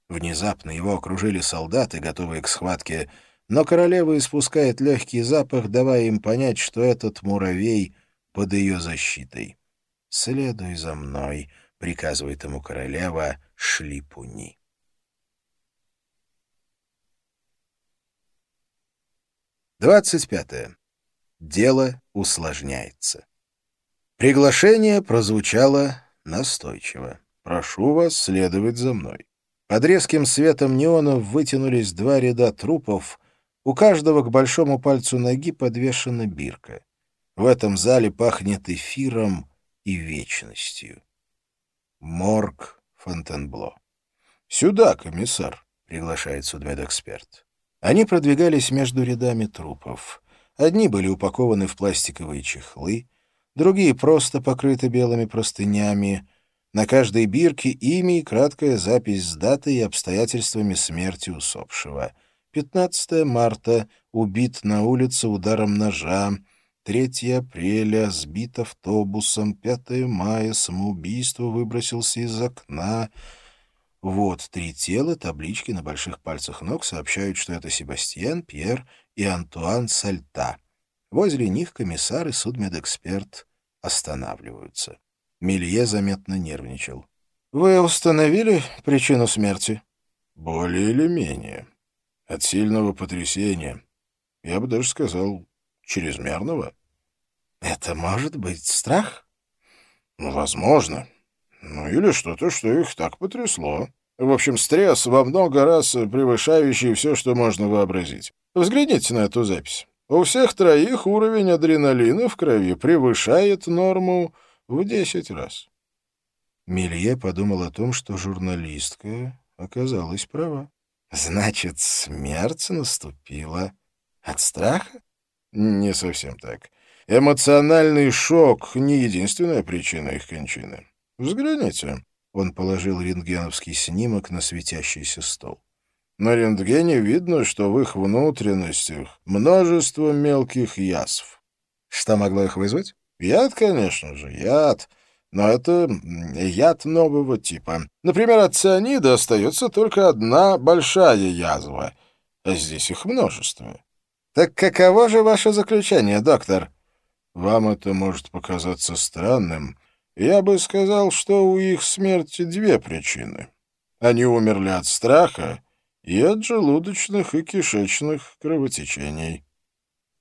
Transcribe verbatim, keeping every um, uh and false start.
Внезапно его окружили солдаты, готовые к схватке, но королева испускает легкий запах, давая им понять, что этот муравей под ее защитой. «Следуй за мной», — приказывает ему королева Шлипуни. Двадцать пятое. Дело усложняется. Приглашение прозвучало настойчиво. «Прошу вас следовать за мной». Под резким светом неонов вытянулись два ряда трупов, у каждого к большому пальцу ноги подвешена бирка. В этом зале пахнет эфиром и вечностью. Морг Фонтенбло. «Сюда, комиссар», — приглашает судмедэксперт. Они продвигались между рядами трупов. Одни были упакованы в пластиковые чехлы, другие просто покрыты белыми простынями. На каждой бирке имя и краткая запись с датой и обстоятельствами смерти усопшего. пятнадцатое марта. Убит на улице ударом ножа. третьего апреля. Сбит автобусом. пятого мая. Самоубийство, выбросился из окна. Вот три тела, таблички на больших пальцах ног сообщают, что это Себастьян, Пьер и Антуан Сальта. Возле них комиссар и судмедэксперт останавливаются. Мелье заметно нервничал. «Вы установили причину смерти?» «Более или менее. От сильного потрясения. Я бы даже сказал, чрезмерного». «Это может быть страх?» «Ну, возможно. Ну, или что-то, что их так потрясло. В общем, стресс во много раз превышающий все, что можно вообразить. Взгляните на эту запись. У всех троих уровень адреналина в крови превышает норму в десять раз». Мелье подумал о том, что журналистка оказалась права. «Значит, смерть наступила от страха?» «Не совсем так. Эмоциональный шок — не единственная причина их кончины. Взгляните». Он положил рентгеновский снимок на светящийся стол. На рентгене видно, что в их внутренностях множество мелких язв. Что могло их вызвать? Яд, конечно же, яд. Но это яд нового типа. Например, от цианида остается только одна большая язва, а здесь их множество. Так каково же ваше заключение, доктор? Вам это может показаться странным. Я бы сказал, что у их смерти две причины. Они умерли от страха и от желудочных и кишечных кровотечений.